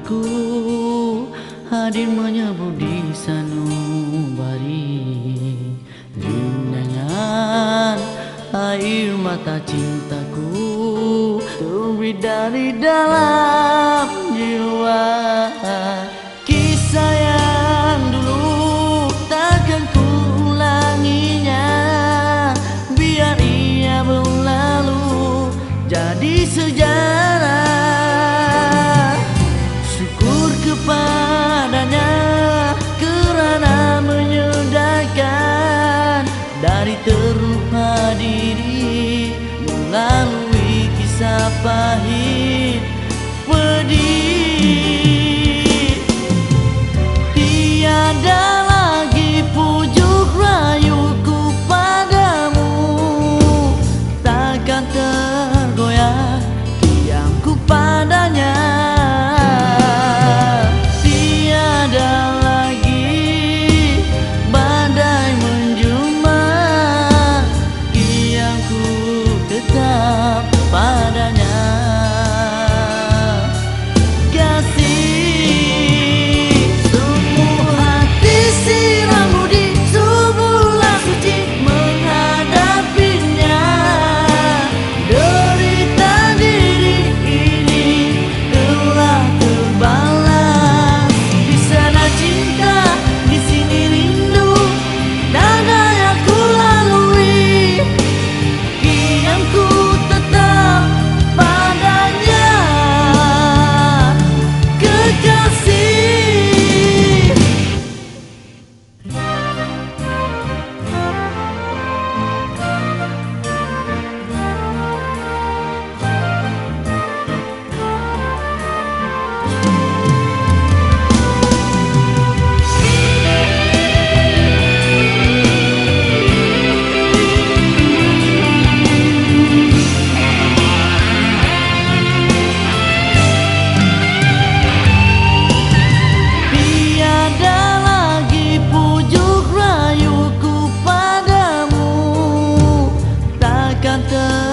cintaku hadir menyebut di sanubari. Lindangan air mata cintaku terbit dari dalam jiwa. Kisah yang dulu takkan ku ulanginya, biar ia berlalu jadi sejarah. Syukur kepadanya kerana menyedarkan dari terluka diri melalui kisah pahit pedih. Tiada lagi pujuk rayuku padamu, takkan tergoyah kiamku padanya. Tiada lagi badai menjelma, kiamku tetap padanya. Kata